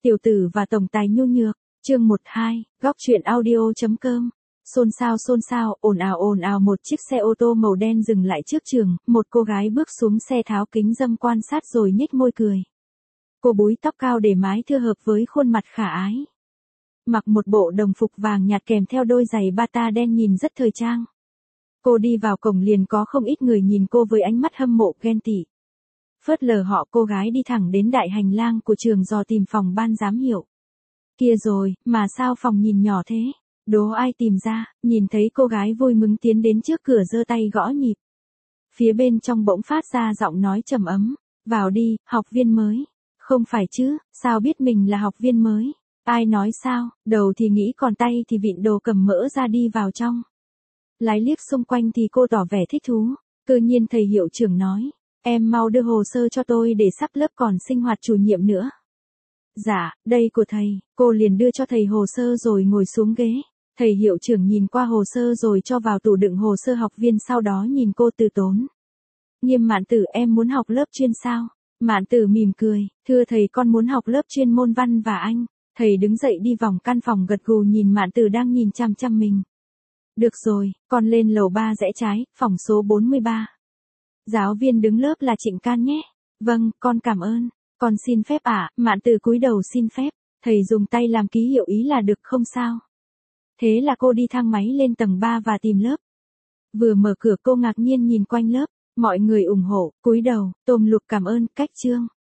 Tiểu tử và tổng tài nhu nhược, chương 12, góc truyện audio.com. Xôn xao, ồn ào một chiếc xe ô tô màu đen dừng lại trước trường, một cô gái bước xuống xe tháo kính râm quan sát rồi nhếch môi cười. Cô búi tóc cao để mái thưa hợp với khuôn mặt khả ái. Mặc một bộ đồng phục vàng nhạt kèm theo đôi giày bata đen nhìn rất thời trang. Cô đi vào cổng liền có không ít người nhìn cô với ánh mắt hâm mộ ghen tị. Phớt lờ họ, cô gái đi thẳng đến đại hành lang của trường dò tìm phòng ban giám hiệu. Kia rồi, mà sao phòng nhìn nhỏ thế? Đố ai tìm ra, nhìn thấy cô gái vui mừng tiến đến trước cửa giơ tay gõ nhịp. Phía bên trong bỗng phát ra giọng nói trầm ấm, vào đi, học viên mới. Không phải chứ, sao biết mình là học viên mới? Ai nói sao, đầu thì nghĩ còn tay thì vịn đồ cầm mỡ ra đi vào trong. Lái liếc xung quanh thì cô tỏ vẻ thích thú, tự nhiên thầy hiệu trưởng nói. Em mau đưa hồ sơ cho tôi để sắp lớp còn sinh hoạt chủ nhiệm nữa. Dạ, đây của thầy, cô liền đưa cho thầy hồ sơ rồi ngồi xuống ghế. Thầy hiệu trưởng nhìn qua hồ sơ rồi cho vào tủ đựng hồ sơ học viên, sau đó nhìn cô từ tốn. Nghiêm Mạn Tử, em muốn học lớp chuyên sao? Mạn Tử mỉm cười, thưa thầy, con muốn học lớp chuyên môn văn và Anh. Thầy đứng dậy đi vòng căn phòng gật gù nhìn Mạn Tử đang nhìn chăm chăm mình. Được rồi, con lên lầu 3 rẽ trái, phòng số 43. Giáo viên đứng lớp là Trịnh Can nhé. Vâng, con cảm ơn. Con xin phép ạ. Mạn Tử cúi đầu xin phép. Thầy dùng tay làm ký hiệu ý là được không sao? Thế là cô đi thang máy lên tầng 3 và tìm lớp. Vừa mở cửa cô ngạc nhiên nhìn quanh lớp. Mọi người ủng hộ, cúi đầu, tôm luộc cảm ơn, cách chương.